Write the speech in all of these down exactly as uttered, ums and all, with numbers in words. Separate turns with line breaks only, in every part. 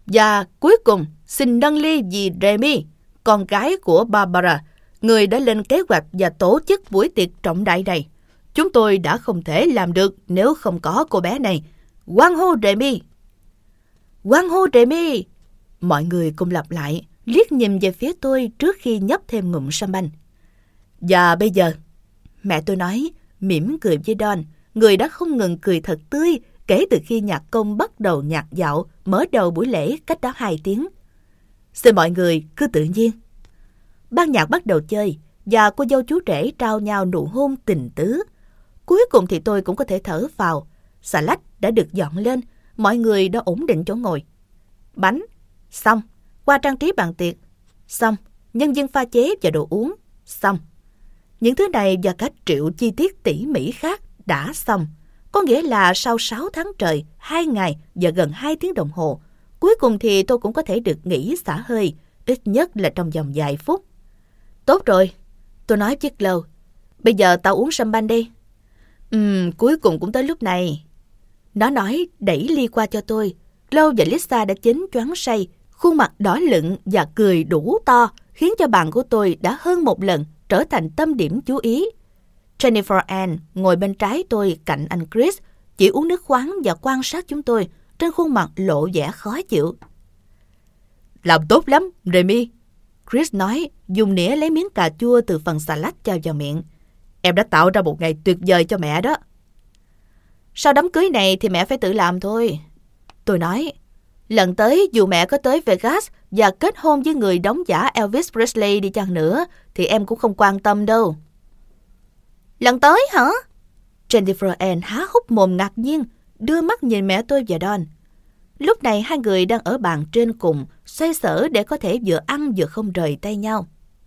Và cuối cùng, xin nâng ly vì Remy, con gái của Barbara, người đã lên kế hoạch và tổ chức buổi tiệc trọng đại này. Chúng tôi đã không thể làm được nếu không có cô bé này. Hoan hô Remy! Hoan hô Remy! Mọi người cùng lặp lại, liếc nhìn về phía tôi trước khi nhấp thêm ngụm champagne. Và bây giờ, mẹ tôi nói, mỉm cười với Don, người đã không ngừng cười thật tươi kể từ khi nhạc công bắt đầu nhạc dạo mở đầu buổi lễ cách đó hai tiếng. Xin mọi người cứ tự nhiên. Ban nhạc bắt đầu chơi và cô dâu chú rể trao nhau nụ hôn tình tứ. Cuối cùng thì tôi cũng có thể thở phào. Xà lách đã được dọn lên, mọi người đã ổn định chỗ ngồi. Bánh, xong. Hoa trang trí bàn tiệc, xong. Nhân viên pha chế và đồ uống, xong. Những thứ này và cả triệu chi tiết tỉ mỉ khác đã xong. Có nghĩa là sau sáu tháng trời, hai ngày và gần hai tiếng đồng hồ, cuối cùng thì tôi cũng có thể được nghỉ xả hơi, ít nhất là trong vòng vài phút. Tốt rồi, tôi nói với Chloe. Bây giờ tao uống champagne đi. Ừm, cuối cùng cũng tới lúc này. Nó nói đẩy ly qua cho tôi. Chloe và Lisa đã chín choáng say, khuôn mặt đỏ lựng và cười đủ to, khiến cho bàn của tôi đã hơn một lần trở thành tâm điểm chú ý. Jennifer Ann ngồi bên trái tôi cạnh anh Chris, chỉ uống nước khoáng và quan sát chúng tôi, trên khuôn mặt lộ vẻ khó chịu. Làm tốt lắm, Remy, Chris nói, dùng nĩa lấy miếng cà chua từ phần xà lách cho vào miệng. Em đã tạo ra một ngày tuyệt vời cho mẹ đó. Sau đám cưới này thì mẹ phải tự làm thôi. Tôi nói, lần tới dù mẹ có tới Vegas và kết hôn với người đóng giả Elvis Presley đi chăng nữa, thì em cũng không quan tâm đâu. Lần tới hả? Jennifer Ann há hốc mồm ngạc nhiên, đưa mắt nhìn mẹ tôi và Don. Lúc này hai người đang ở bàn trên cùng, xoay sở để có thể vừa ăn vừa không rời tay nhau.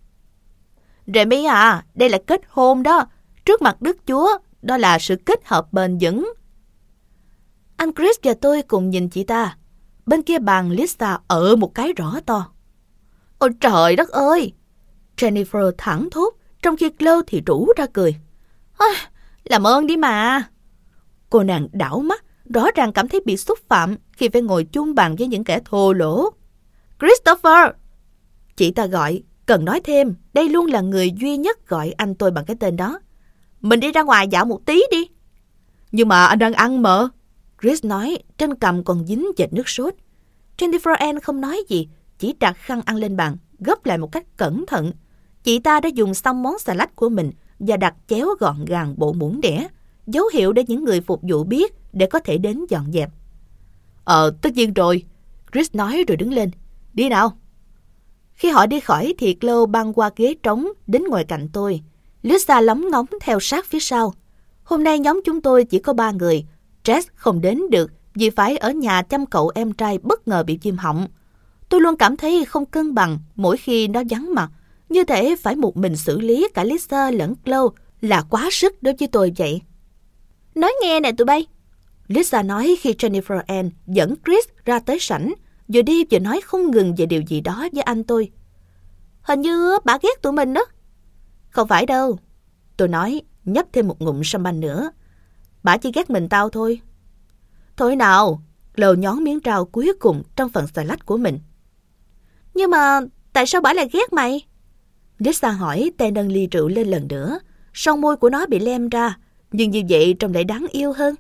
Remy à, đây là kết hôn đó. Trước mặt Đức Chúa, đó là sự kết hợp bền vững. Anh Chris và tôi cùng nhìn chị ta. Bên kia bàn Lisa ở một cái rõ to. Ôi trời đất ơi! Jennifer thẳng thốt, trong khi Chloe thì rủ ra cười. À, làm ơn đi mà. Cô nàng đảo mắt, rõ ràng cảm thấy bị xúc phạm khi phải ngồi chung bàn với những kẻ thô lỗ. Christopher! Chị ta gọi, cần nói thêm, đây luôn là người duy nhất gọi anh tôi bằng cái tên đó. Mình đi ra ngoài dạo một tí đi. Nhưng mà anh đang ăn mà. Chris nói, trên cằm còn dính vệt nước sốt. Jennifer Ann không nói gì, chỉ đặt khăn ăn lên bàn, gấp lại một cách cẩn thận. Chị ta đã dùng xong món salad của mình và đặt chéo gọn gàng bộ muỗng đĩa, dấu hiệu để những người phục vụ biết để có thể đến dọn dẹp. Ờ, tất nhiên rồi, Chris nói rồi đứng lên. Đi nào. Khi họ đi khỏi thì Chloe băng qua ghế trống đến ngồi cạnh tôi. Lisa lóng ngóng theo sát phía sau. Hôm nay nhóm chúng tôi chỉ có ba người. Jess không đến được vì phải ở nhà chăm cậu em trai bất ngờ bị viêm họng. Tôi luôn cảm thấy không cân bằng mỗi khi nó vắng mặt. Như thể phải một mình xử lý cả Lisa lẫn Chloe là quá sức đối với tôi vậy. Nói nghe nè tụi bay. Lisa nói khi Jennifer Ann dẫn Chris ra tới sảnh, vừa đi vừa nói không ngừng về điều gì đó với anh tôi. Hình như bà ghét tụi mình đó. Không phải đâu. Tôi nói, nhấp thêm một ngụm champagne nữa. Bà chỉ ghét mình tao thôi. Thôi nào, Chloe nhón miếng rau cuối cùng trong phần salad của mình. Nhưng mà tại sao bà lại ghét mày? Lisa hỏi, tay nâng ly rượu lên lần nữa. Son môi của nó bị lem ra, nhưng như vậy trông lại đáng yêu hơn.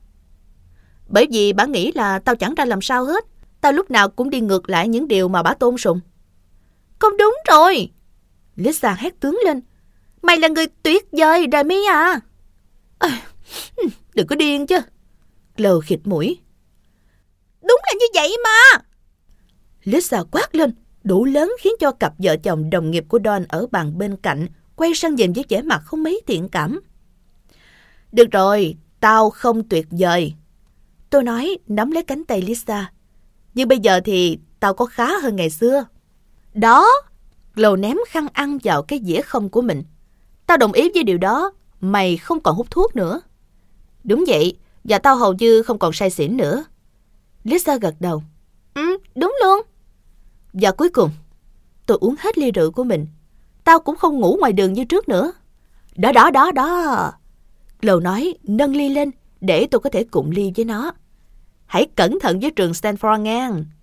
Bởi vì bà nghĩ là tao chẳng ra làm sao hết. Tao lúc nào cũng đi ngược lại những điều mà bà tôn sùng. Không đúng rồi. Lisa hét tướng lên. Mày là người tuyệt vời, Remy à. À, đừng có điên chứ. Chloe khịt mũi. Đúng là như vậy mà. Lisa quát lên, đủ lớn khiến cho cặp vợ chồng đồng nghiệp của Don ở bàn bên cạnh quay sang nhìn với vẻ mặt không mấy thiện cảm. Được rồi, tao không tuyệt vời. Tôi nói, nắm lấy cánh tay Lisa. Nhưng bây giờ thì tao có khá hơn ngày xưa. Đó, Chloe ném khăn ăn vào cái dĩa không của mình. Tao đồng ý với điều đó, mày không còn hút thuốc nữa. Đúng vậy, và tao hầu như không còn say xỉn nữa. Lisa gật đầu. Ừ, đúng luôn. Và cuối cùng, tôi uống hết ly rượu của mình. Tao cũng không ngủ ngoài đường như trước nữa. Đó, đó, đó, đó. Chloe nói, nâng ly lên để tôi có thể cụng ly với nó. Hãy cẩn thận với trường Stanford ngang.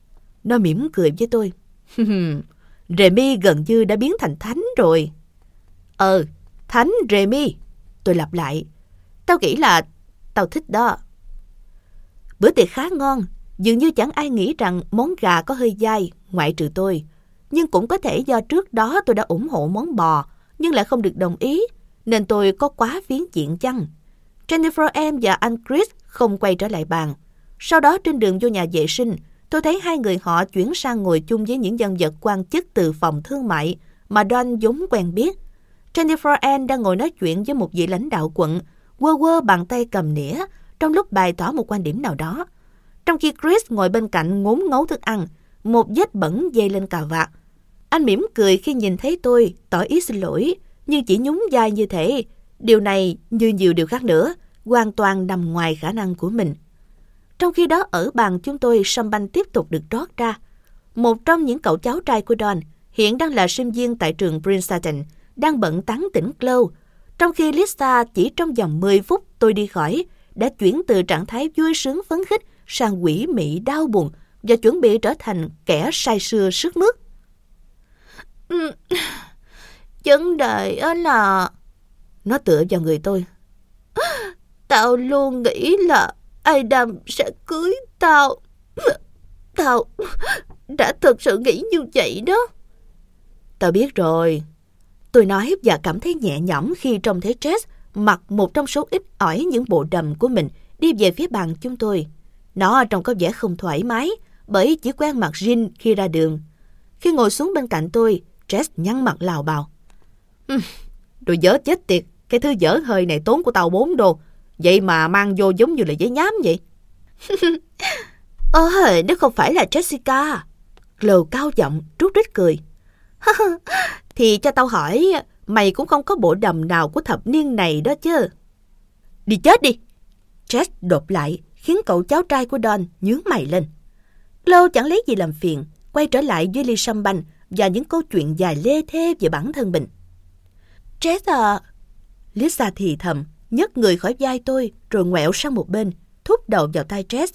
Nó mỉm cười với tôi. Remy gần như đã biến thành thánh rồi. Ờ, thánh Remy. Tôi lặp lại. Tao nghĩ là tao thích đó. Bữa tiệc khá ngon. Dường như chẳng ai nghĩ rằng món gà có hơi dai, ngoại trừ tôi. Nhưng cũng có thể do trước đó tôi đã ủng hộ món bò, nhưng lại không được đồng ý, nên tôi có quá phiến diện chăng. Jennifer Em và anh Chris không quay trở lại bàn. Sau đó trên đường vô nhà vệ sinh, tôi thấy hai người họ chuyển sang ngồi chung với những nhân vật quan chức từ phòng thương mại mà Don vốn quen biết. Jennifer Em đang ngồi nói chuyện với một vị lãnh đạo quận, quơ quơ bàn tay cầm nĩa, trong lúc bày tỏ một quan điểm nào đó. Trong khi Chris ngồi bên cạnh ngốn ngấu thức ăn, một vết bẩn dây lên cà vạt. Anh mỉm cười khi nhìn thấy tôi, tỏ ý xin lỗi, nhưng chỉ nhún vai như thế. Điều này, như nhiều điều khác nữa, hoàn toàn nằm ngoài khả năng của mình. Trong khi đó ở bàn chúng tôi, champagne tiếp tục được rót ra. Một trong những cậu cháu trai của Don, hiện đang là sinh viên tại trường Princeton, đang bận tán tỉnh Chloe. Trong khi Lisa chỉ trong vòng mười phút tôi đi khỏi, đã chuyển từ trạng thái vui sướng phấn khích sang quỷ mị đau buồn và chuẩn bị trở thành kẻ say sưa sức mướt. Ừ, vấn đề là... Nó tựa vào người tôi. Tao luôn nghĩ là Adam sẽ cưới tao. Tao đã thực sự nghĩ như vậy đó. Tao biết rồi. Tôi nói và cảm thấy nhẹ nhõm khi trông thấy Jess mặc một trong số ít ỏi những bộ đầm của mình đi về phía bàn chúng tôi. Nó trông có vẻ không thoải mái bởi chỉ quen mặc jean khi ra đường. Khi ngồi xuống bên cạnh tôi, Jess nhăn mặt lào bào. Ừm, đồ dở chết tiệt, cái thứ dở hơi này tốn của tao bốn đô. Vậy mà mang vô giống như là giấy nhám vậy. Ôi, nó không phải là Jessica. Chloe cao giọng, trút rít cười. Thì cho tao hỏi, mày cũng không có bộ đầm nào của thập niên này đó chứ. Đi chết đi. Jess đột lại, khiến cậu cháu trai của Don nhướng mày lên. Chloe chẳng lấy gì làm phiền, quay trở lại với ly champagne và những câu chuyện dài lê thê về bản thân mình. Jess à... Lisa thì thầm, nhấc người khỏi vai tôi rồi ngoẹo sang một bên, thúc đầu vào tay Jess.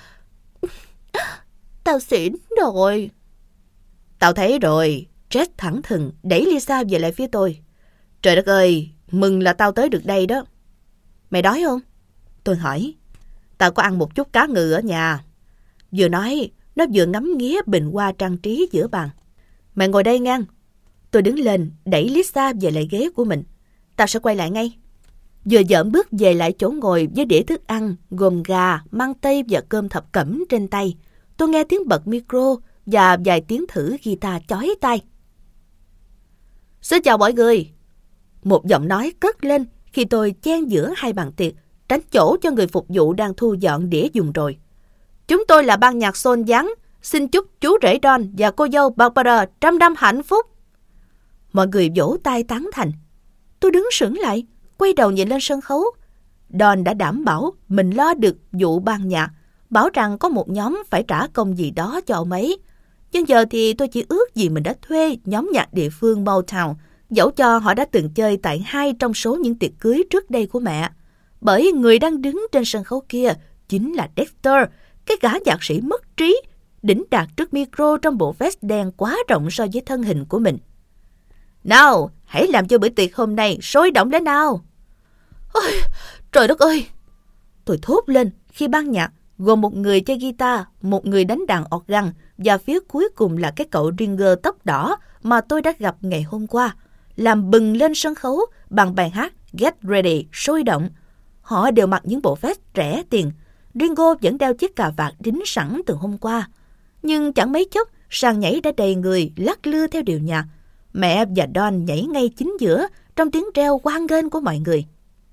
Tao xỉn rồi. Tao thấy rồi. Jess thẳng thừng đẩy Lisa về lại phía tôi. Trời đất ơi, mừng là tao tới được đây đó. Mày đói không? Tôi hỏi. Tao có ăn một chút cá ngừ ở nhà. Vừa nói, nó vừa ngắm nghía bình hoa trang trí giữa bàn. Mày ngồi đây ngang. Tôi đứng lên, đẩy Lisa về lại ghế của mình. Tao sẽ quay lại ngay. Vừa dỡm bước về lại chỗ ngồi với đĩa thức ăn gồm gà, măng tây và cơm thập cẩm trên tay, tôi nghe tiếng bật micro và vài tiếng thử guitar chói tai. Xin chào mọi người. Một giọng nói cất lên khi tôi chen giữa hai bàn tiệc, tránh chỗ cho người phục vụ đang thu dọn đĩa dùng rồi. Chúng tôi là ban nhạc soul vắng. Xin chúc chú rể Don và cô dâu Barbara trăm năm hạnh phúc. Mọi người vỗ tay tán thành. Tôi đứng sững lại, quay đầu nhìn lên sân khấu. Don đã đảm bảo mình lo được vụ ban nhạc, bảo rằng có một nhóm phải trả công gì đó cho ông ấy. Nhưng giờ thì tôi chỉ ước gì mình đã thuê nhóm nhạc địa phương Motown, dẫu cho họ đã từng chơi tại hai trong số những tiệc cưới trước đây của mẹ. Bởi người đang đứng trên sân khấu kia chính là Dexter, cái gã nhạc sĩ mất trí, đỉnh đạt trước micro trong bộ vest đen quá rộng so với thân hình của mình. Nào, hãy làm cho bữa tiệc hôm nay sôi động lên nào. Ôi, trời đất ơi! Tôi thốt lên khi ban nhạc gồm một người chơi guitar, một người đánh đàn organ và phía cuối cùng là cái cậu Ringer tóc đỏ mà tôi đã gặp ngày hôm qua, làm bừng lên sân khấu bằng bài hát Get Ready sôi động. Họ đều mặc những bộ vest rẻ tiền. Ringo vẫn đeo chiếc cà vạt đính sẵn từ hôm qua. Nhưng chẳng mấy chốc, sàn nhảy đã đầy người lắc lư theo điệu nhạc. Mẹ và Don nhảy ngay chính giữa trong tiếng reo hoan nghênh của mọi người.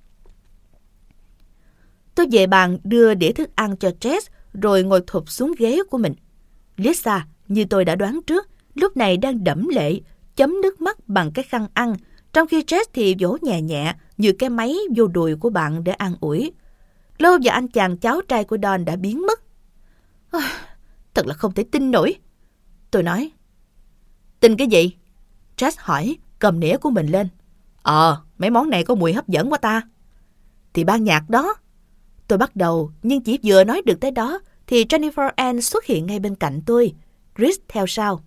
Tôi về bàn đưa đĩa thức ăn cho Jess rồi ngồi thụp xuống ghế của mình. Lisa, như tôi đã đoán trước, lúc này đang đẫm lệ, chấm nước mắt bằng cái khăn ăn, trong khi Jess thì vỗ nhẹ nhẹ như cái máy vô đùi của bạn để an ủi. Chloe và anh chàng cháu trai của Don đã biến mất. Thật là không thể tin nổi. Tôi nói. Tin cái gì? Jess hỏi, cầm nĩa của mình lên. Ờ, mấy món này có mùi hấp dẫn quá ta. Thì ban nhạc đó. Tôi bắt đầu, nhưng chỉ vừa nói được tới đó thì Jennifer Ann xuất hiện ngay bên cạnh tôi. Chris theo sau.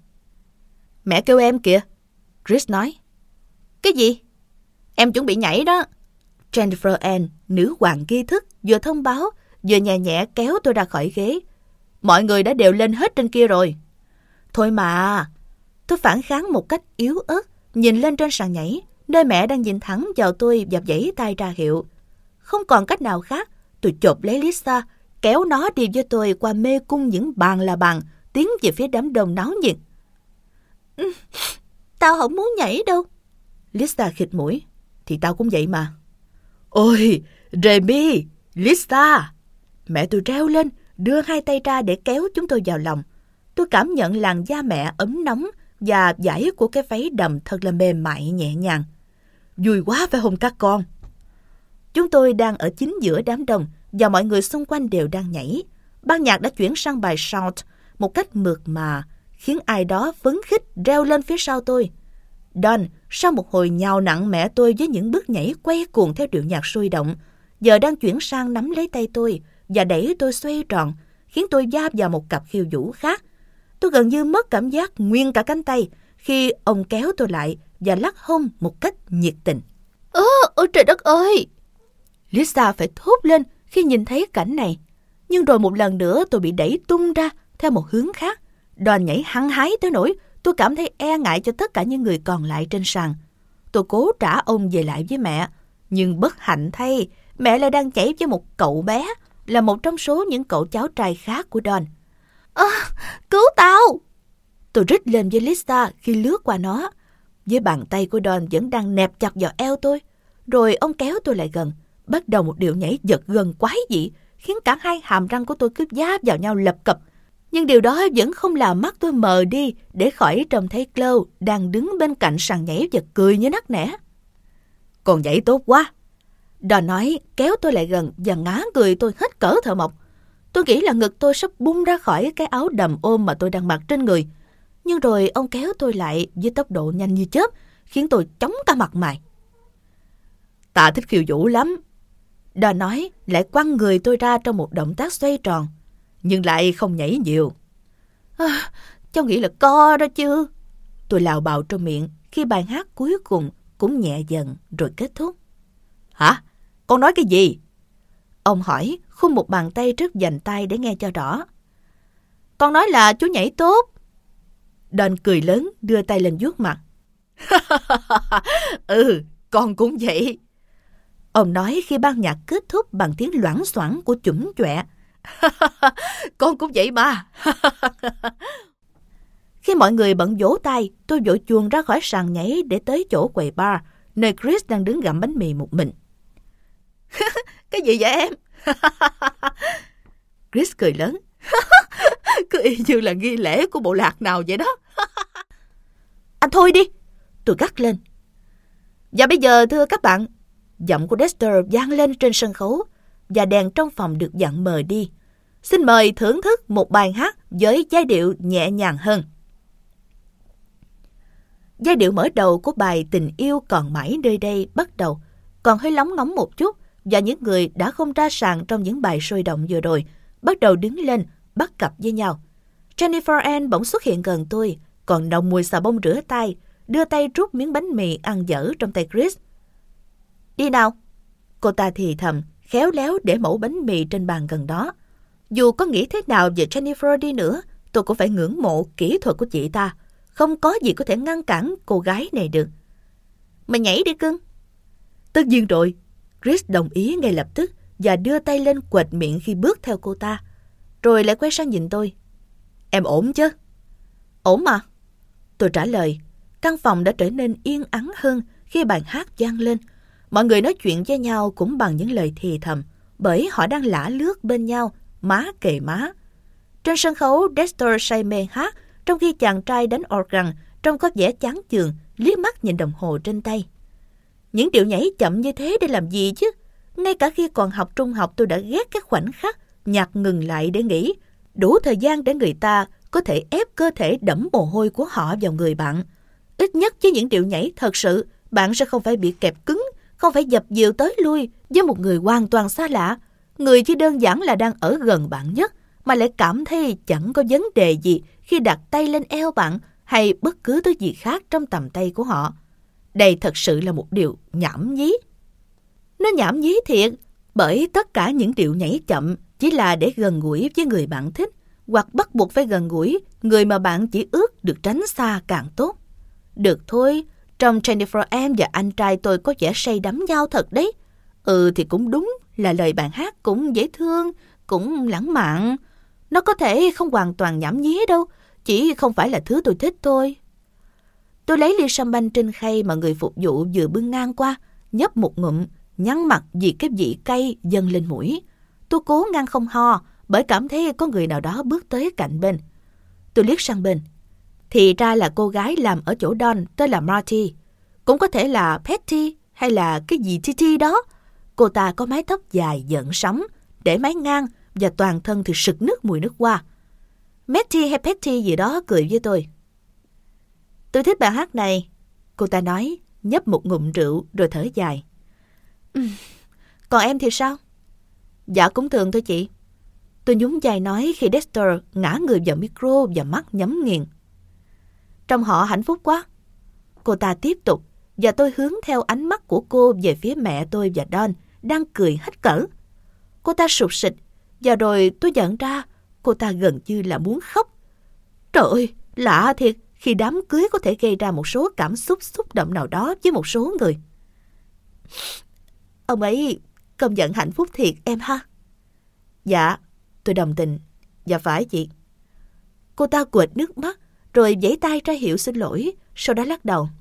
Mẹ kêu em kìa, Chris nói. Cái gì? Em chuẩn bị nhảy đó. Jennifer Ann, nữ hoàng nghi thức, vừa thông báo, vừa nhẹ nhẹ kéo tôi ra khỏi ghế. Mọi người đã đều lên hết trên kia rồi. Thôi mà. Tôi phản kháng một cách yếu ớt, nhìn lên trên sàn nhảy, nơi mẹ đang nhìn thẳng vào tôi và vẫy tay ra hiệu. Không còn cách nào khác, tôi chộp lấy Lisa, kéo nó đi với tôi qua mê cung những bàn là bàn, tiến về phía đám đông náo nhiệt. Ừ, tao không muốn nhảy đâu. Lisa khịt mũi. Thì tao cũng vậy mà. Ôi, Remy, Lisa. Mẹ tôi reo lên, đưa hai tay ra để kéo chúng tôi vào lòng. Tôi cảm nhận làn da mẹ ấm nóng và vải của cái váy đầm thật là mềm mại nhẹ nhàng. Vui quá phải không các con? Chúng tôi đang ở chính giữa đám đông và mọi người xung quanh đều đang nhảy. Ban nhạc đã chuyển sang bài Shout một cách mượt mà, khiến ai đó phấn khích reo lên phía sau tôi. Don, sau một hồi nhào nặng mẹ tôi với những bước nhảy quay cuồng theo điệu nhạc sôi động, giờ đang chuyển sang nắm lấy tay tôi và đẩy tôi xoay tròn, khiến tôi va vào một cặp khiêu vũ khác. Tôi gần như mất cảm giác nguyên cả cánh tay khi ông kéo tôi lại và lắc hông một cách nhiệt tình. Ơ, ôi trời đất ơi! Lisa phải thốt lên khi nhìn thấy cảnh này. Nhưng rồi một lần nữa tôi bị đẩy tung ra theo một hướng khác. Đoàn nhảy hăng hái tới nỗi tôi cảm thấy e ngại cho tất cả những người còn lại trên sàn. Tôi cố trả ông về lại với mẹ, nhưng bất hạnh thay, mẹ lại đang nhảy với một cậu bé, là một trong số những cậu cháu trai khác của Don. À, cứu tao! Tôi rít lên với Lisa khi lướt qua nó. Với bàn tay của Don vẫn đang nẹp chặt vào eo tôi. Rồi ông kéo tôi lại gần, bắt đầu một điệu nhảy giật gân quái dị, khiến cả hai hàm răng của tôi cứ giáp vào nhau lập cập. Nhưng điều đó vẫn không làm mắt tôi mờ đi để khỏi trông thấy Chloe đang đứng bên cạnh sàn nhảy và cười như nắc nẻ. Còn nhảy tốt quá, Don nói, kéo tôi lại gần và ngã người tôi hết cỡ thở mộc. Tôi nghĩ là ngực tôi sắp bung ra khỏi cái áo đầm ôm mà tôi đang mặc trên người. Nhưng rồi ông kéo tôi lại với tốc độ nhanh như chớp, khiến tôi chóng cả mặt mày. Ta thích khiêu vũ lắm, Don nói, lại quăng người tôi ra trong một động tác xoay tròn, nhưng lại không nhảy nhiều. À, cháu nghĩ là co đó chứ. Tôi lào bào trong miệng khi bài hát cuối cùng cũng nhẹ dần rồi kết thúc. Hả? Con nói cái gì? Ông hỏi, khung một bàn tay trước vành tay để nghe cho rõ. Con nói là chú nhảy tốt. Don cười lớn, đưa tay lên vuốt mặt. Ừ, con cũng vậy. Ông nói khi ban nhạc kết thúc bằng tiếng loảng xoảng của chủng chọe. Con cũng vậy mà. Khi mọi người bận vỗ tay, tôi vội chuồn ra khỏi sàn nhảy để tới chỗ quầy bar, nơi Chris đang đứng gặm bánh mì một mình. Cái gì vậy em? Chris cười lớn. Cứ y như là nghi lễ của bộ lạc nào vậy đó. Anh thôi đi, tôi gắt lên. Và bây giờ thưa các bạn, giọng của Dexter vang lên trên sân khấu và đèn trong phòng được dặn mờ đi. Xin mời thưởng thức một bài hát với giai điệu nhẹ nhàng hơn. Giai điệu mở đầu của bài Tình yêu còn mãi nơi đây bắt đầu, còn hơi lóng ngóng một chút, và những người đã không ra sàn trong những bài sôi động vừa rồi bắt đầu đứng lên bắt cặp với nhau. Jennifer Ann bỗng xuất hiện gần tôi, còn nồng mùi xà bông rửa tay, đưa tay rút miếng bánh mì ăn dở trong tay Chris. Đi nào, cô ta thì thầm, khéo léo để mẩu bánh mì trên bàn gần đó. Dù có nghĩ thế nào về Jennifer đi nữa, tôi cũng phải ngưỡng mộ kỹ thuật của chị ta. Không có gì có thể ngăn cản cô gái này được. Mày nhảy đi cưng. Tất nhiên rồi. Chris đồng ý ngay lập tức và đưa tay lên quệt miệng khi bước theo cô ta. Rồi lại quay sang nhìn tôi. Em ổn chứ? Ổn mà. Tôi trả lời. Căn phòng đã trở nên yên ắng hơn khi bài hát vang lên. Mọi người nói chuyện với nhau cũng bằng những lời thì thầm, bởi họ đang lả lướt bên nhau, má kề má. Trên sân khấu, Dexter say mê hát, trong khi chàng trai đánh organ trông có vẻ chán chường, liếc mắt nhìn đồng hồ trên tay. Những điệu nhảy chậm như thế để làm gì chứ? Ngay cả khi còn học trung học tôi đã ghét các khoảnh khắc nhạc ngừng lại để nghỉ, đủ thời gian để người ta có thể ép cơ thể đẫm mồ hôi của họ vào người bạn. Ít nhất với những điệu nhảy thật sự, bạn sẽ không phải bị kẹp cứng, không phải dập dìu tới lui với một người hoàn toàn xa lạ, người chỉ đơn giản là đang ở gần bạn nhất, mà lại cảm thấy chẳng có vấn đề gì khi đặt tay lên eo bạn hay bất cứ thứ gì khác trong tầm tay của họ. Đây thật sự là một điều nhảm nhí. Nó nhảm nhí thiệt, bởi tất cả những điệu nhảy chậm chỉ là để gần gũi với người bạn thích, hoặc bắt buộc phải gần gũi người mà bạn chỉ ước được tránh xa càng tốt. Được thôi, trong Jennifer Em và anh trai tôi có vẻ say đắm nhau thật đấy. Ừ thì cũng đúng là lời bạn hát cũng dễ thương, cũng lãng mạn. Nó có thể không hoàn toàn nhảm nhí đâu, chỉ không phải là thứ tôi thích thôi. Tôi lấy ly champagne trên khay mà người phục vụ vừa bưng ngang qua, nhấp một ngụm, nhăn mặt vì cái vị cay dâng lên mũi. Tôi cố ngăn không ho, bởi cảm thấy có người nào đó bước tới cạnh bên. Tôi liếc sang bên. Thì ra là cô gái làm ở chỗ Don, tên là Marty. Cũng có thể là Patty hay là cái gì Titi đó. Cô ta có mái tóc dài giận sóng, để mái ngang và toàn thân thì sực nước mùi nước hoa. Matty hay Patty gì đó cười với tôi. Tôi thích bài hát này, cô ta nói, nhấp một ngụm rượu rồi thở dài. Uhm, còn em thì sao? Dạ cũng thường thôi chị. Tôi nhún vai nói khi Dexter ngã người vào micro và mắt nhắm nghiền. Trong họ hạnh phúc quá. Cô ta tiếp tục, và tôi hướng theo ánh mắt của cô về phía mẹ tôi và Don, đang cười hết cỡ. Cô ta sụt sịt, và rồi tôi nhận ra cô ta gần như là muốn khóc. Trời ơi, lạ thiệt khi đám cưới có thể gây ra một số cảm xúc xúc động nào đó với một số người. Ông ấy công nhận hạnh phúc thiệt em ha. Dạ, tôi đồng tình. Dạ phải chị. Cô ta quệt nước mắt, rồi giãy tay ra hiệu xin lỗi, sau đó lắc đầu.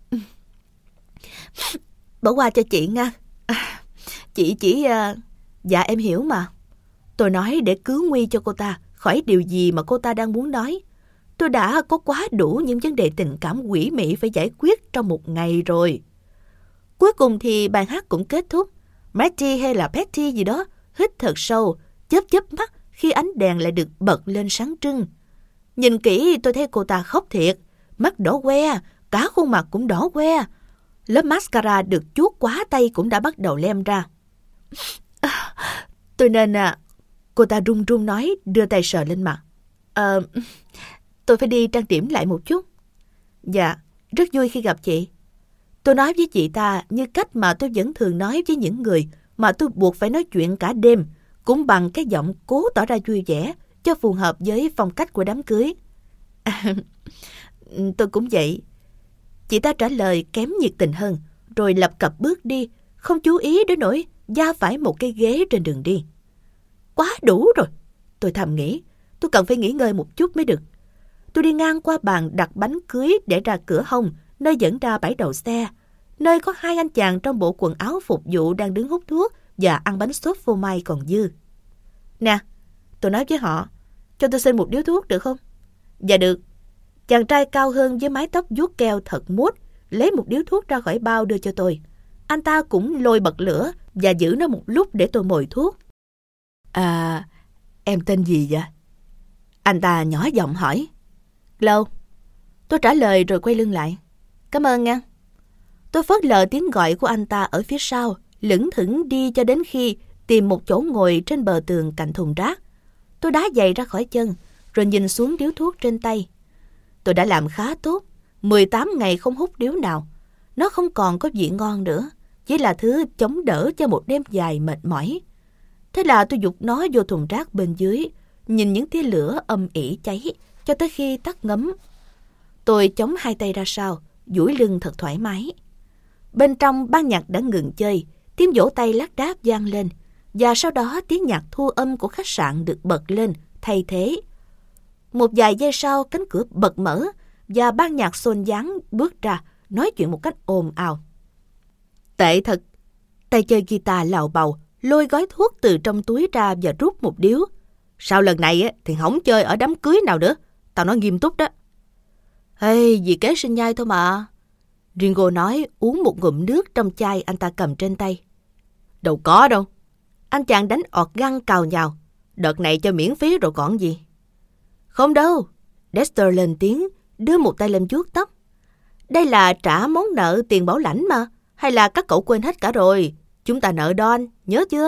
Bỏ qua cho chị nha. À, chị chỉ... Uh... Dạ em hiểu mà. Tôi nói để cứu nguy cho cô ta khỏi điều gì mà cô ta đang muốn nói. Tôi đã có quá đủ những vấn đề tình cảm quỷ mị phải giải quyết trong một ngày rồi. Cuối cùng thì bài hát cũng kết thúc. Matty hay là Patty gì đó hít thật sâu, chớp chớp mắt khi ánh đèn lại được bật lên sáng trưng. Nhìn kỹ tôi thấy cô ta khóc thiệt, mắt đỏ que, cả khuôn mặt cũng đỏ que. Lớp mascara được chuốt quá tay cũng đã bắt đầu lem ra. À, tôi nên à, cô ta run run nói, đưa tay sờ lên mặt. À, tôi phải đi trang điểm lại một chút. Dạ, rất vui khi gặp chị. Tôi nói với chị ta như cách mà tôi vẫn thường nói với những người mà tôi buộc phải nói chuyện cả đêm, cũng bằng cái giọng cố tỏ ra vui vẻ cho phù hợp với phong cách của đám cưới. À, tôi cũng vậy. Chị ta trả lời kém nhiệt tình hơn, rồi lập cập bước đi, không chú ý đến nỗi va phải một cái ghế trên đường đi. Quá đủ rồi, tôi thầm nghĩ. Tôi cần phải nghỉ ngơi một chút mới được. Tôi đi ngang qua bàn đặt bánh cưới để ra cửa hông, nơi dẫn ra bãi đậu xe, nơi có hai anh chàng trong bộ quần áo phục vụ đang đứng hút thuốc và ăn bánh xốp phô mai còn dư. Nè, tôi nói với họ, cho tôi xin một điếu thuốc được không? Dạ được. Chàng trai cao hơn với mái tóc vuốt keo thật mút lấy một điếu thuốc ra khỏi bao đưa cho tôi. Anh ta cũng lôi bật lửa và giữ nó một lúc để tôi mồi thuốc. À, em tên gì vậy? Anh ta nhỏ giọng hỏi. Lâu. Tôi trả lời rồi quay lưng lại. Cảm ơn nha. Tôi phớt lờ tiếng gọi của anh ta ở phía sau, lững thững đi cho đến khi tìm một chỗ ngồi trên bờ tường cạnh thùng rác. Tôi đá giày ra khỏi chân, rồi nhìn xuống điếu thuốc trên tay. Tôi đã làm khá tốt, mười tám ngày không hút điếu nào. Nó không còn có vị ngon nữa, chỉ là thứ chống đỡ cho một đêm dài mệt mỏi. Thế là tôi giục nó vô thùng rác bên dưới, nhìn những tia lửa âm ỉ cháy cho tới khi tắt ngấm. Tôi chống hai tay ra sau, duỗi lưng thật thoải mái. Bên trong ban nhạc đã ngừng chơi, tiếng vỗ tay lác đác vang lên, và sau đó tiếng nhạc thu âm của khách sạn được bật lên thay thế. Một vài giây sau, cánh cửa bật mở và ban nhạc xôn dáng bước ra, nói chuyện một cách ồn ào. Tệ thật. Tay chơi guitar lào bầu, lôi gói thuốc từ trong túi ra và rút một điếu. Sau lần này thì không chơi ở đám cưới nào nữa. Tao nói nghiêm túc đó. Hey, vì kế sinh nhai thôi mà. Ringo nói, uống một ngụm nước trong chai anh ta cầm trên tay. Đâu có đâu. Anh chàng đánh ọt găng cào nhào. Đợt này cho miễn phí rồi còn gì. Không đâu. Dexter lên tiếng, đưa một tay lên vuốt tóc. Đây là trả món nợ tiền bảo lãnh mà. Hay là các cậu quên hết cả rồi? Chúng ta nợ Don, nhớ chưa?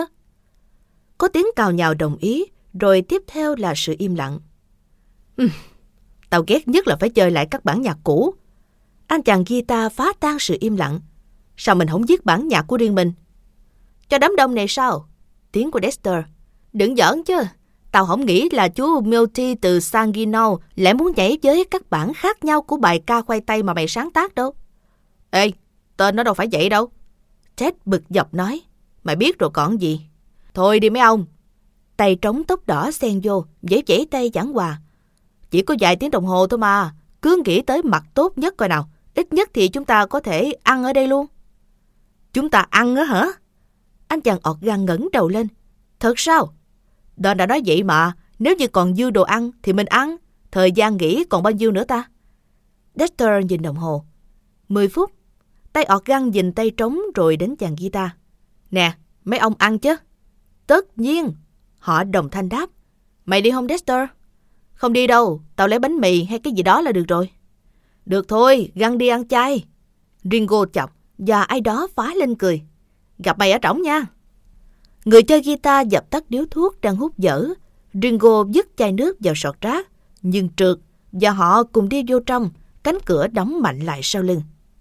Có tiếng cào nhào đồng ý, rồi tiếp theo là sự im lặng. Uhm, Tao ghét nhất là phải chơi lại các bản nhạc cũ. Anh chàng guitar phá tan sự im lặng. Sao mình không viết bản nhạc của riêng mình? Cho đám đông này sao? Tiếng của Dexter. Đừng giỡn chứ. Tao không nghĩ là chú Milty từ Saginaw lại muốn nhảy với các bản khác nhau của bài ca khoai tây mà mày sáng tác đâu. Ê, tên nó đâu phải vậy đâu. Ted bực dọc nói. Mày biết rồi còn gì. Thôi đi mấy ông. Tay trống tóc đỏ xen vô, vẫy vẫy tay giảng hòa. Chỉ có vài tiếng đồng hồ thôi mà. Cứ nghĩ tới mặt tốt nhất coi nào. Ít nhất thì chúng ta có thể ăn ở đây luôn. Chúng ta ăn á hả? Anh chàng Organ ngẩng đầu lên. Thật sao? Don đã nói vậy mà. Nếu như còn dư đồ ăn thì mình ăn. Thời gian nghỉ còn bao nhiêu nữa ta? Dexter nhìn đồng hồ. Mười phút. Tay Organ nhìn tay trống rồi đến chàng guitar. Nè, mấy ông ăn chứ? Tất nhiên. Họ đồng thanh đáp. Mày đi không Dexter? Không đi đâu. Tao lấy bánh mì hay cái gì đó là được rồi. Được thôi, Gun đi ăn chay. Ringo chọc và ai đó phá lên cười. Gặp mày ở trỏng nha. Người chơi guitar dập tắt điếu thuốc đang hút dở. Ringo vứt chai nước vào sọt rác, nhưng trượt và họ cùng đi vô trong. Cánh cửa đóng mạnh lại sau lưng.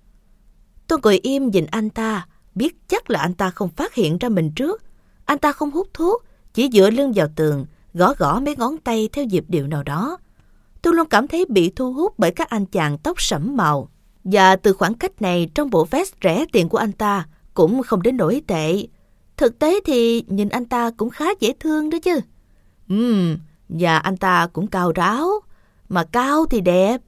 Tôi ngồi im nhìn anh ta, biết chắc là anh ta không phát hiện ra mình trước. Anh ta không hút thuốc, chỉ dựa lưng vào tường, gõ gõ mấy ngón tay theo nhịp điệu nào đó. Tôi luôn cảm thấy bị thu hút bởi các anh chàng tóc sẫm màu. Và từ khoảng cách này, trong bộ vest rẻ tiền của anh ta cũng không đến nỗi tệ. Thực tế thì nhìn anh ta cũng khá dễ thương đó chứ. Ừm, và anh ta cũng cao ráo, mà cao thì đẹp.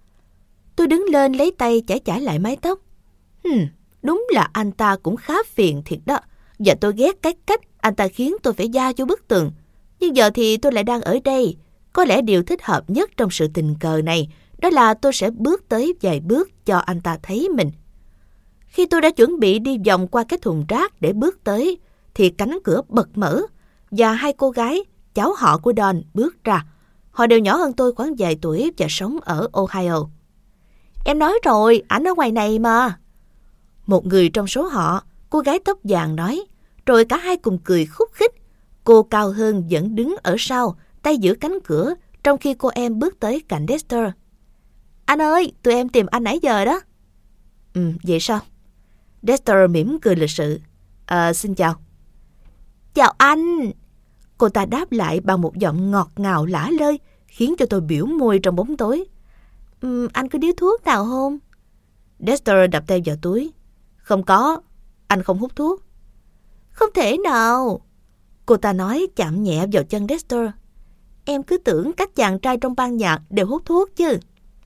Tôi đứng lên lấy tay chải chải lại mái tóc. Hừm, đúng là anh ta cũng khá phiền thiệt đó. Và tôi ghét cái cách anh ta khiến tôi phải da vô bức tường. Nhưng giờ thì tôi lại đang ở đây. Có lẽ điều thích hợp nhất trong sự tình cờ này đó là tôi sẽ bước tới vài bước cho anh ta thấy mình. Khi tôi đã chuẩn bị đi vòng qua cái thùng rác để bước tới, thì cánh cửa bật mở và hai cô gái, cháu họ của Don, bước ra. Họ đều nhỏ hơn tôi khoảng vài tuổi và sống ở Ohio. Em nói rồi, ảnh ở ngoài này mà. Một người trong số họ, cô gái tóc vàng nói, rồi cả hai cùng cười khúc khích. Cô cao hơn vẫn đứng ở sau, tay giữ cánh cửa, trong khi cô em bước tới cạnh Dexter. Anh ơi, tụi em tìm anh nãy giờ đó. Ừ, vậy sao? Dexter mỉm cười lịch sự. À, xin chào. Chào anh. Cô ta đáp lại bằng một giọng ngọt ngào lả lơi, khiến cho tôi biểu môi trong bóng tối. Um, anh có điếu thuốc nào không? Dexter đập tay vào túi. Không có, anh không hút thuốc. Không thể nào. Cô ta nói chạm nhẹ vào chân Dexter. Em cứ tưởng các chàng trai trong ban nhạc đều hút thuốc chứ.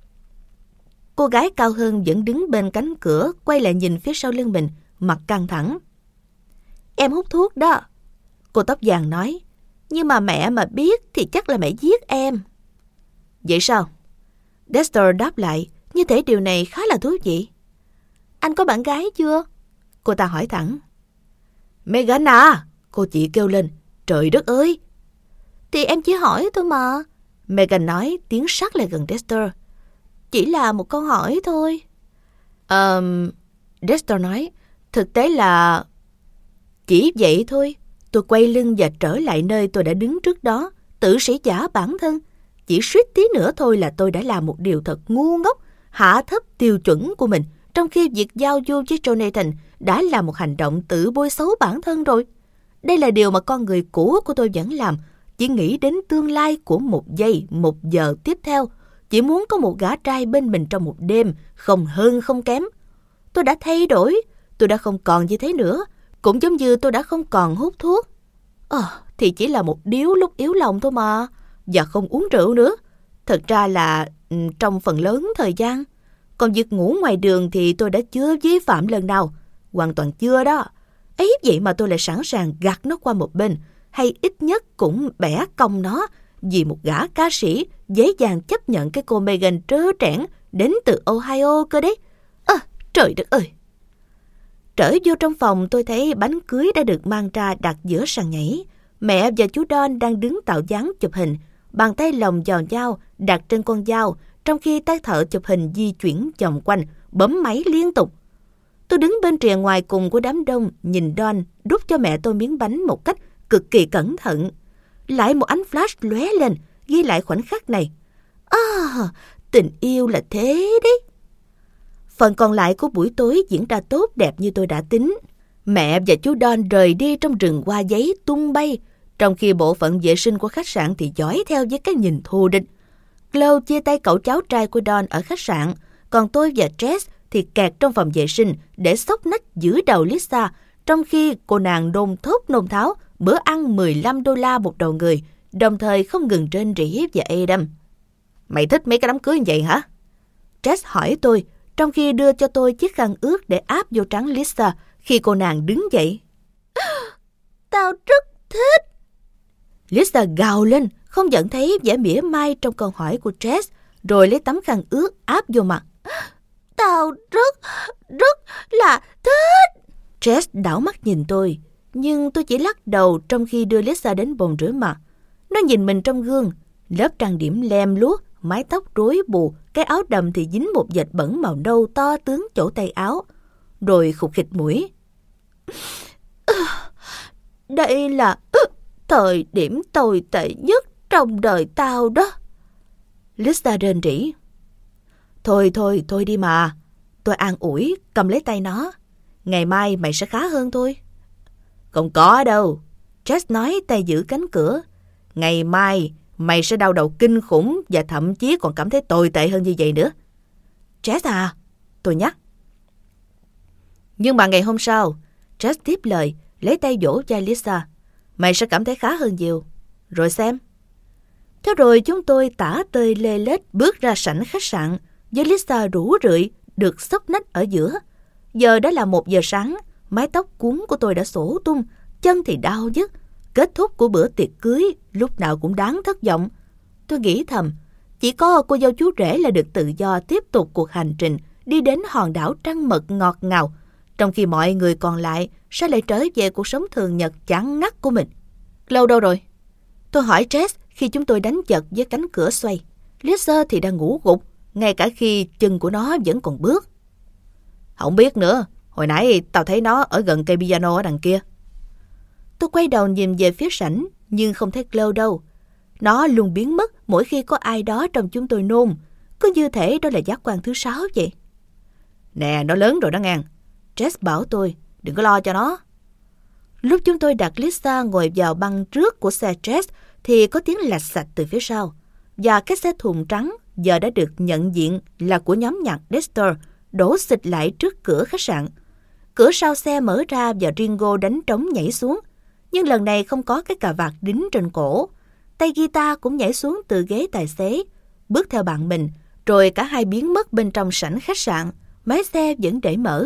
Cô gái cao hơn vẫn đứng bên cánh cửa, quay lại nhìn phía sau lưng mình, mặt căng thẳng. Em hút thuốc đó. Cô tóc vàng nói. Nhưng mà mẹ mà biết thì chắc là mẹ giết em. Vậy sao? Dexter đáp lại, như thể điều này khá là thú vị. Anh có bạn gái chưa? Cô ta hỏi thẳng. Megan à, cô chị kêu lên. Trời đất ơi. Thì em chỉ hỏi thôi mà. Megan nói, tiến sát lại gần Dexter. Chỉ là một câu hỏi thôi. Um, Dexter nói, thực tế là... Chỉ vậy thôi. Tôi quay lưng và trở lại nơi tôi đã đứng trước đó, tự sĩ giả bản thân. Chỉ suýt tí nữa thôi là tôi đã làm một điều thật ngu ngốc, hạ thấp tiêu chuẩn của mình, trong khi việc giao du với Jonathan đã là một hành động tự bôi xấu bản thân rồi. Đây là điều mà con người cũ của tôi vẫn làm, chỉ nghĩ đến tương lai của một giây, một giờ tiếp theo, chỉ muốn có một gã trai bên mình trong một đêm, không hơn không kém. Tôi đã thay đổi, tôi đã không còn như thế nữa, cũng giống như tôi đã không còn hút thuốc. Ờ, thì chỉ là một điếu lúc yếu lòng thôi mà, và không uống rượu nữa. Thật ra là trong phần lớn thời gian. Còn việc ngủ ngoài đường thì tôi đã chưa vi phạm lần nào, hoàn toàn chưa đó. Ấy vậy mà tôi lại sẵn sàng gạt nó qua một bên, hay ít nhất cũng bẻ cong nó, vì một gã ca sĩ dễ dàng chấp nhận cái cô Megan trơ trẽn đến từ Ohio cơ đấy. Ơ, à, trời đất ơi! Trở vô trong phòng, tôi thấy bánh cưới đã được mang ra đặt giữa sàn nhảy. Mẹ và chú Don đang đứng tạo dáng chụp hình, bàn tay lồng vào nhau đặt trên con dao, trong khi tay thợ chụp hình di chuyển vòng quanh, bấm máy liên tục. Tôi đứng bên rìa ngoài cùng của đám đông, nhìn Don đút cho mẹ tôi miếng bánh một cách cực kỳ cẩn thận. Lại một ánh flash lóe lên, ghi lại khoảnh khắc này. À, tình yêu là thế đấy. Phần còn lại của buổi tối diễn ra tốt đẹp như tôi đã tính. Mẹ và chú Don rời đi trong rừng hoa giấy tung bay, trong khi bộ phận vệ sinh của khách sạn thì dõi theo với cái nhìn thù địch. Chloe chia tay cậu cháu trai của Don ở khách sạn, còn tôi và Jess thì kẹt trong phòng vệ sinh để xốc nách giữ đầu Lisa, trong khi cô nàng nôn thốc nôn tháo bữa ăn mười lăm đô la một đầu người, đồng thời không ngừng rên rỉ và ê đâm. Mày thích mấy cái đám cưới như vậy hả? Jess hỏi tôi, trong khi đưa cho tôi chiếc khăn ướt để áp vô trán Lisa khi cô nàng đứng dậy. Tao rất thích. Lisa gào lên, không nhận thấy vẻ mỉa mai trong câu hỏi của Jess, rồi lấy tấm khăn ướt áp vô mặt. Tao rất, rất là thích. Jess đảo mắt nhìn tôi, nhưng tôi chỉ lắc đầu trong khi đưa Lisa đến bồn rửa mặt. Nó nhìn mình trong gương, lớp trang điểm lem luốc, mái tóc rối bù, cái áo đầm thì dính một vệt bẩn màu nâu to tướng chỗ tay áo, rồi khục khịch mũi. Đây là thời điểm tồi tệ nhất trong đời tao đó. Lisa rên rỉ. Thôi thôi thôi đi mà. Tôi an ủi, cầm lấy tay nó. Ngày mai mày sẽ khá hơn thôi. Không có đâu. Jess nói, tay giữ cánh cửa. Ngày mai mày sẽ đau đầu kinh khủng và thậm chí còn cảm thấy tồi tệ hơn như vậy nữa. Jess à, tôi nhắc. Nhưng mà ngày hôm sau, Jess tiếp lời, lấy tay vỗ vai Lisa. Mày sẽ cảm thấy khá hơn nhiều. Rồi xem. Thế rồi chúng tôi tả tơi lê lết bước ra sảnh khách sạn, với Lisa rũ rượi, được xốc nách ở giữa. Giờ đã là một giờ sáng, mái tóc cuốn của tôi đã xổ tung, chân thì đau nhức. Kết thúc của bữa tiệc cưới lúc nào cũng đáng thất vọng. Tôi nghĩ thầm, chỉ có cô dâu chú rể là được tự do tiếp tục cuộc hành trình đi đến hòn đảo trăng mật ngọt ngào, trong khi mọi người còn lại sẽ lại trở về cuộc sống thường nhật chán ngắt của mình. Lâu đâu rồi? Tôi hỏi Jess khi chúng tôi đánh chật với cánh cửa xoay. Lisa thì đang ngủ gục, ngay cả khi chân của nó vẫn còn bước. Không biết nữa, hồi nãy tao thấy nó ở gần cây piano ở đằng kia. Tôi quay đầu nhìn về phía sảnh, nhưng không thấy Chloe đâu. Nó luôn biến mất mỗi khi có ai đó trong chúng tôi nôn, cứ như thể đó là giác quan thứ sáu vậy. Nè, nó lớn rồi đó ngang. Jess bảo tôi, đừng có lo cho nó. Lúc chúng tôi đặt Lisa ngồi vào băng trước của xe Jess thì có tiếng lạch xạch từ phía sau. Và cái xe thùng trắng giờ đã được nhận diện là của nhóm nhạc Dexter đổ xịch lại trước cửa khách sạn. Cửa sau xe mở ra và Ringo đánh trống nhảy xuống. Nhưng lần này không có cái cà vạt đính trên cổ. Tay guitar cũng nhảy xuống từ ghế tài xế, bước theo bạn mình, rồi cả hai biến mất bên trong sảnh khách sạn. Máy xe vẫn để mở.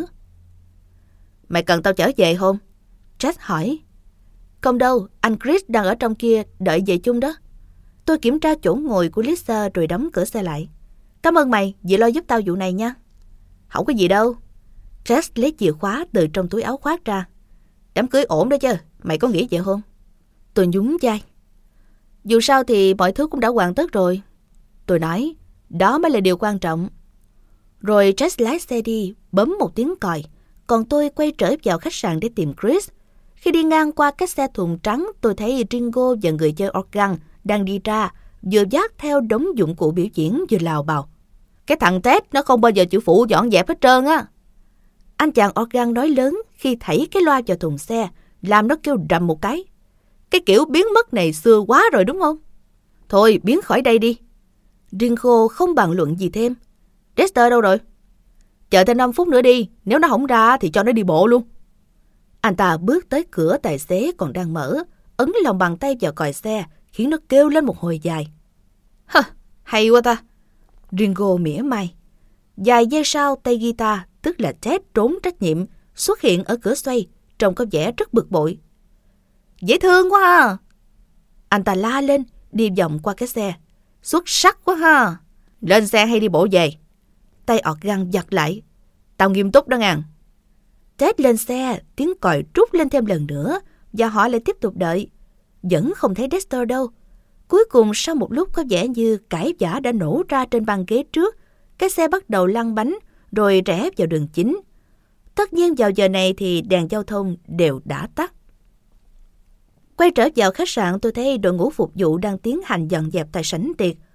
Mày cần tao chở về không? Jess hỏi. Không đâu, anh Chris đang ở trong kia đợi về chung đó. Tôi kiểm tra chỗ ngồi của Lisa rồi đóng cửa xe lại. Cảm ơn mày, vì lo giúp tao vụ này nha. Không có gì đâu. Jess lấy chìa khóa từ trong túi áo khoác ra. Đám cưới ổn đó chứ, mày có nghĩ vậy không? Tôi nhún vai. Dù sao thì mọi thứ cũng đã hoàn tất rồi. Tôi nói, đó mới là điều quan trọng. Rồi Jess lái xe đi, bấm một tiếng còi. Còn tôi quay trở vào khách sạn để tìm Chris. Khi đi ngang qua cái xe thùng trắng, tôi thấy Ringo và người chơi organ đang đi ra, vừa dắt theo đống dụng cụ biểu diễn vừa lào bào. Cái thằng Ted nó không bao giờ chịu phụ dọn dẹp hết trơn á. Anh chàng organ nói lớn khi thảy cái loa vào thùng xe, làm nó kêu rầm một cái. Cái kiểu biến mất này xưa quá rồi đúng không? Thôi biến khỏi đây đi. Ringo không bàn luận gì thêm. Dexter đâu rồi? Chờ thêm năm phút nữa đi, nếu nó không ra thì cho nó đi bộ luôn. Anh ta bước tới cửa tài xế còn đang mở, ấn lòng bàn tay vào còi xe, khiến nó kêu lên một hồi dài. Hơ, hay quá ta. Ringo mỉa mai. Vài giây sau, tay guitar, tức là Ted trốn trách nhiệm, xuất hiện ở cửa xoay, trông có vẻ rất bực bội. Dễ thương quá ha. Anh ta la lên, đi vòng qua cái xe. Xuất sắc quá ha. Lên xe hay đi bộ về? Tay organ giật lại. Tao nghiêm túc đó ngàn. Ted lên xe, tiếng còi trút lên thêm lần nữa, và họ lại tiếp tục đợi. Vẫn không thấy Dexter đâu. Cuối cùng sau một lúc có vẻ như cãi vã đã nổ ra trên băng ghế trước, cái xe bắt đầu lăn bánh, rồi rẽ vào đường chính. Tất nhiên vào giờ này thì đèn giao thông đều đã tắt. Quay trở vào khách sạn, tôi thấy đội ngũ phục vụ đang tiến hành dọn dẹp tại sảnh tiệc.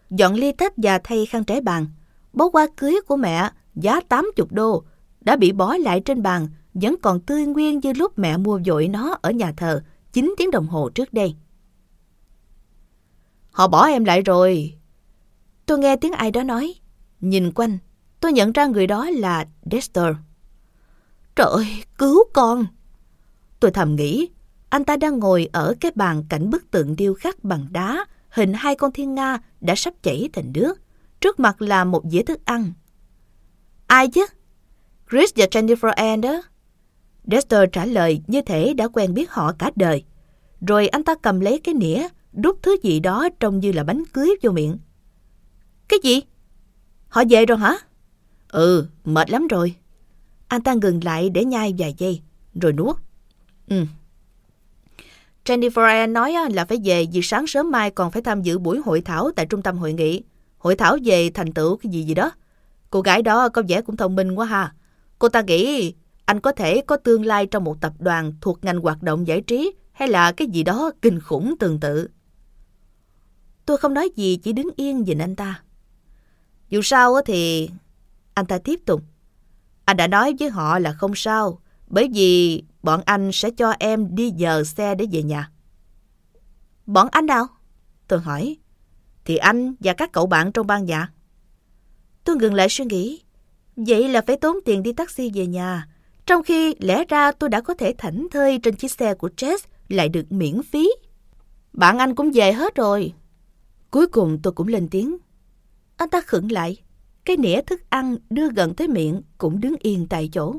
dọn ly tách và thay khăn trải bàn. Bó hoa cưới của mẹ giá tám mươi đô đã bị bỏ lại trên bàn, vẫn còn tươi nguyên như lúc mẹ mua vội nó ở nhà thờ chín tiếng đồng hồ trước đây. Họ bỏ em lại rồi. Tôi nghe tiếng ai đó nói. Nhìn quanh, tôi nhận ra người đó là Dexter. Trời ơi, cứu con! Tôi thầm nghĩ, anh ta đang ngồi ở cái bàn cạnh bức tượng điêu khắc bằng đá, hình hai con thiên nga đã sắp chảy thành nước. Trước mặt là một dĩa thức ăn. Ai chứ? Chris và Jennifer Ann đó. Dexter trả lời như thể đã quen biết họ cả đời. Rồi anh ta cầm lấy cái nĩa, đút thứ gì đó trông như là bánh cưới vô miệng. Cái gì? Họ về rồi hả? Ừ, mệt lắm rồi. Anh ta ngừng lại để nhai vài giây, rồi nuốt. Ừ. Jennifer Ann nói là phải về vì sáng sớm mai còn phải tham dự buổi hội thảo tại trung tâm hội nghị. Hội thảo về thành tựu cái gì gì đó. Cô gái đó có vẻ cũng thông minh quá ha. Cô ta nghĩ anh có thể có tương lai trong một tập đoàn thuộc ngành hoạt động giải trí hay là cái gì đó kinh khủng tương tự. Tôi không nói gì, chỉ đứng yên nhìn anh ta. Dù sao thì... Anh ta tiếp tục. Anh đã nói với họ là không sao, bởi vì bọn anh sẽ cho em đi dời xe để về nhà. Bọn anh nào? Tôi hỏi. Thì anh và các cậu bạn trong ban nhạc. Tôi ngừng lại suy nghĩ. Vậy là phải tốn tiền đi taxi về nhà, trong khi lẽ ra tôi đã có thể thảnh thơi trên chiếc xe của Jess lại được miễn phí. Bạn anh cũng về hết rồi. Cuối cùng tôi cũng lên tiếng. Anh ta khựng lại. Cái nĩa thức ăn đưa gần tới miệng cũng đứng yên tại chỗ.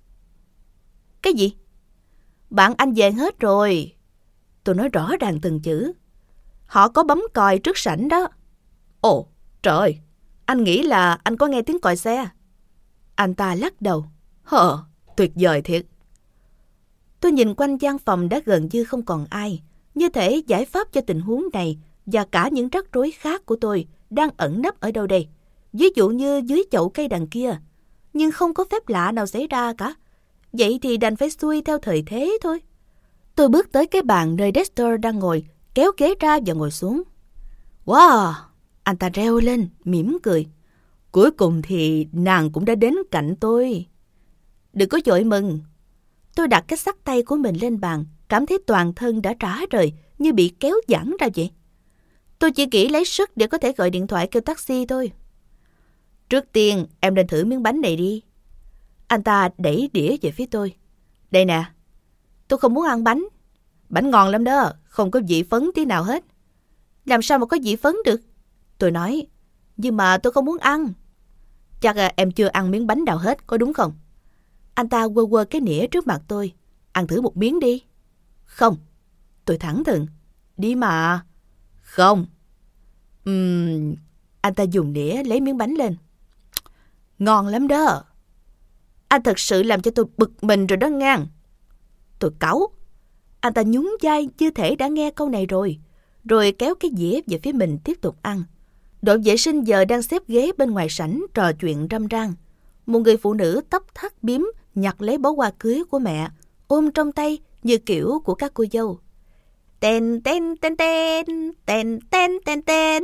Cái gì? Bạn anh về hết rồi. Tôi nói rõ ràng từng chữ. Họ có bấm còi trước sảnh đó. Ồ, trời, anh nghĩ là anh có nghe tiếng còi xe. Anh ta lắc đầu. Hờ, tuyệt vời thiệt. Tôi nhìn quanh gian phòng đã gần như không còn ai. Như thể giải pháp cho tình huống này và cả những rắc rối khác của tôi đang ẩn nấp ở đâu đây. Ví dụ như dưới chậu cây đằng kia. Nhưng không có phép lạ nào xảy ra cả. Vậy thì đành phải xuôi theo thời thế thôi. Tôi bước tới cái bàn nơi Dexter đang ngồi, kéo ghế ra và ngồi xuống. Wow! Anh ta reo lên, mỉm cười. Cuối cùng thì nàng cũng đã đến cạnh tôi. Đừng có vội mừng. Tôi đặt cái xách tay của mình lên bàn, cảm thấy toàn thân đã rã rời, như bị kéo giãn ra vậy. Tôi chỉ nghĩ lấy sức để có thể gọi điện thoại kêu taxi thôi. Trước tiên, em nên thử miếng bánh này đi. Anh ta đẩy đĩa về phía tôi. Đây nè, tôi không muốn ăn bánh. Bánh ngon lắm đó, không có vị phấn tí nào hết. Làm sao mà có vị phấn được? Tôi nói, nhưng mà tôi không muốn ăn. Chắc à, em chưa ăn miếng bánh nào hết, có đúng không? Anh ta quơ quơ cái nĩa trước mặt tôi. Ăn thử một miếng đi. Không. Tôi thẳng thừng. Đi mà. Không. Uhm... Anh ta dùng đĩa lấy miếng bánh lên. Ngon lắm đó. Anh thật sự làm cho tôi bực mình rồi đó ngang. Tôi cáu. Anh ta nhún vai như thể đã nghe câu này rồi. Rồi kéo cái dĩa về phía mình tiếp tục ăn. Đội vệ sinh giờ đang xếp ghế bên ngoài sảnh trò chuyện râm ran. Một người phụ nữ tóc thắt bím nhặt lấy bó hoa cưới của mẹ, ôm trong tay như kiểu của các cô dâu. Tên tên tên tên tên tên tên tên.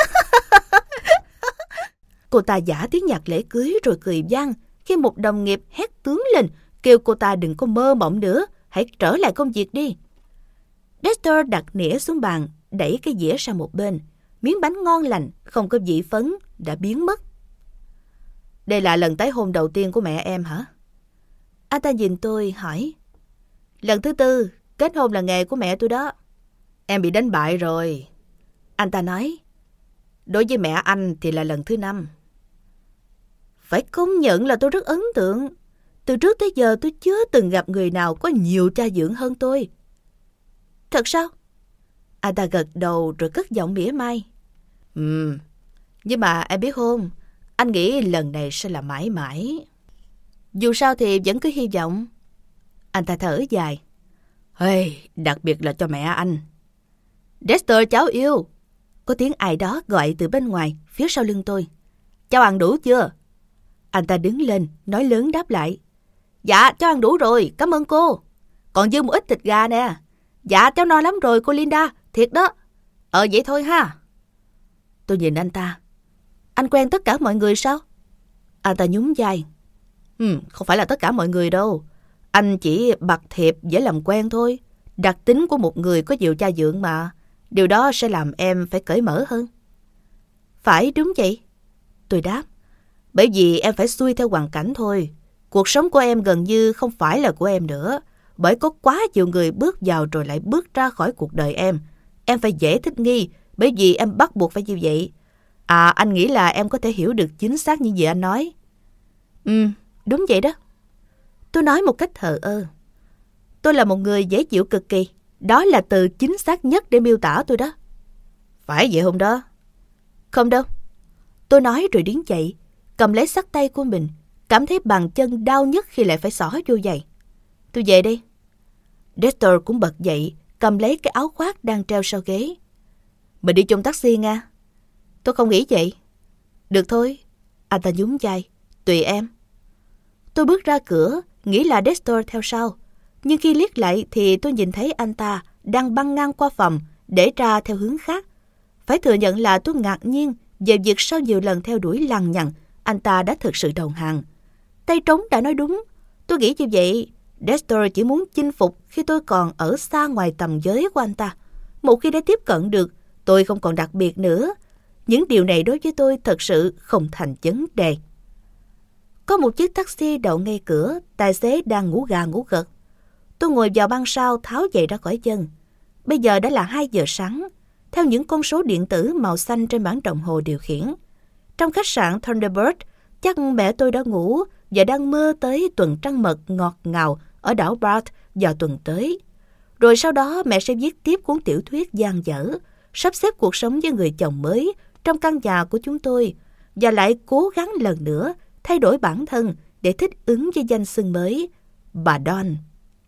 Cô ta giả tiếng nhạc lễ cưới rồi cười vang khi một đồng nghiệp hét tướng lên, kêu cô ta đừng có mơ mộng nữa, hãy trở lại công việc đi. Dexter đặt nĩa xuống bàn, đẩy cái dĩa sang một bên. Miếng bánh ngon lành, không có vị phấn, đã biến mất. Đây là lần tái hôn đầu tiên của mẹ em hả? Anh ta nhìn tôi hỏi. Lần thứ tư, kết hôn là nghề của mẹ tôi đó. Em bị đánh bại rồi. Anh ta nói. Đối với mẹ anh thì là lần thứ năm. Phải công nhận là tôi rất ấn tượng. Từ trước tới giờ tôi chưa từng gặp người nào có nhiều cha dưỡng hơn tôi. Thật sao? Anh ta gật đầu rồi cất giọng mỉa mai. Ừm, nhưng mà em biết không, anh nghĩ lần này sẽ là mãi mãi. Dù sao thì vẫn cứ hy vọng. Anh ta thở dài. Hey, đặc biệt là cho mẹ anh. Dexter cháu yêu. Có tiếng ai đó gọi từ bên ngoài, phía sau lưng tôi. Cháu ăn đủ chưa? Anh ta đứng lên, nói lớn đáp lại. Dạ, cháu ăn đủ rồi, cảm ơn cô. Còn dư một ít thịt gà nè. Dạ, cháu no lắm rồi cô Linda, thiệt đó. Ờ vậy thôi ha. Tôi nhìn anh ta. Anh quen tất cả mọi người sao? Anh ta nhún vai. Ừ, không phải là tất cả mọi người đâu. Anh chỉ bạc thiệp dễ làm quen thôi. Đặc tính của một người có nhiều cha dượng mà. Điều đó sẽ làm em phải cởi mở hơn. Phải, đúng vậy. Tôi đáp. Bởi vì em phải xuôi theo hoàn cảnh thôi. Cuộc sống của em gần như không phải là của em nữa. Bởi có quá nhiều người bước vào rồi lại bước ra khỏi cuộc đời em. Em phải dễ thích nghi, bởi vì em bắt buộc phải như vậy. À, anh nghĩ là em có thể hiểu được chính xác những gì anh nói. Ừ, đúng vậy đó. Tôi nói một cách thờ ơ. Tôi là một người dễ chịu cực kỳ. Đó là từ chính xác nhất để miêu tả tôi đó. Phải vậy không đó? Không đâu. Tôi nói rồi đứng dậy, cầm lấy xách tay của mình, cảm thấy bàn chân đau nhất khi lại phải xỏ vô giày. Tôi về đây. Dexter cũng bật dậy, cầm lấy cái áo khoác đang treo sau ghế. Mình đi chung taxi nha. Tôi không nghĩ vậy. Được thôi. Anh ta nhún vai. Tùy em. Tôi bước ra cửa, nghĩ là Dexter theo sau. Nhưng khi liếc lại thì tôi nhìn thấy anh ta đang băng ngang qua phòng để ra theo hướng khác. Phải thừa nhận là tôi ngạc nhiên về việc sau nhiều lần theo đuổi lằng nhằng, anh ta đã thực sự đầu hàng. Tay trống đã nói đúng. Tôi nghĩ như vậy. Dexter chỉ muốn chinh phục khi tôi còn ở xa ngoài tầm giới của anh ta. Một khi đã tiếp cận được, tôi không còn đặc biệt nữa. Những điều này đối với tôi thật sự không thành vấn đề. Có một chiếc taxi đậu ngay cửa, tài xế đang ngủ gà ngủ gật. Tôi ngồi vào băng sau tháo giày ra khỏi chân. Bây giờ đã là hai giờ sáng, theo những con số điện tử màu xanh trên bảng đồng hồ điều khiển. Trong khách sạn Thunderbird, chắc mẹ tôi đã ngủ và đang mơ tới tuần trăng mật ngọt ngào ở đảo Bath vào tuần tới. Rồi sau đó mẹ sẽ viết tiếp cuốn tiểu thuyết dang dở, sắp xếp cuộc sống với người chồng mới trong căn nhà của chúng tôi, và lại cố gắng lần nữa thay đổi bản thân để thích ứng với danh xưng mới, bà Dawn.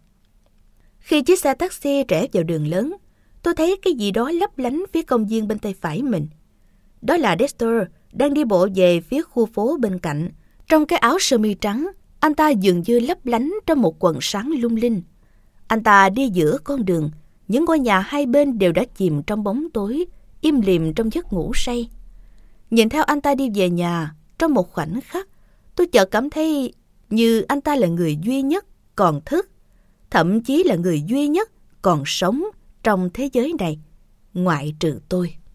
Khi chiếc xe taxi rẽ vào đường lớn, tôi thấy cái gì đó lấp lánh phía công viên bên tay phải mình. Đó là Dexter đang đi bộ về phía khu phố bên cạnh. Trong cái áo sơ mi trắng, anh ta dường như lấp lánh trong một quần sáng lung linh. Anh ta đi giữa con đường, những ngôi nhà hai bên đều đã chìm trong bóng tối, im lìm trong giấc ngủ say. Nhìn theo anh ta đi về nhà, trong một khoảnh khắc, tôi chợt cảm thấy như anh ta là người duy nhất còn thức, thậm chí là người duy nhất còn sống trong thế giới này, ngoại trừ tôi.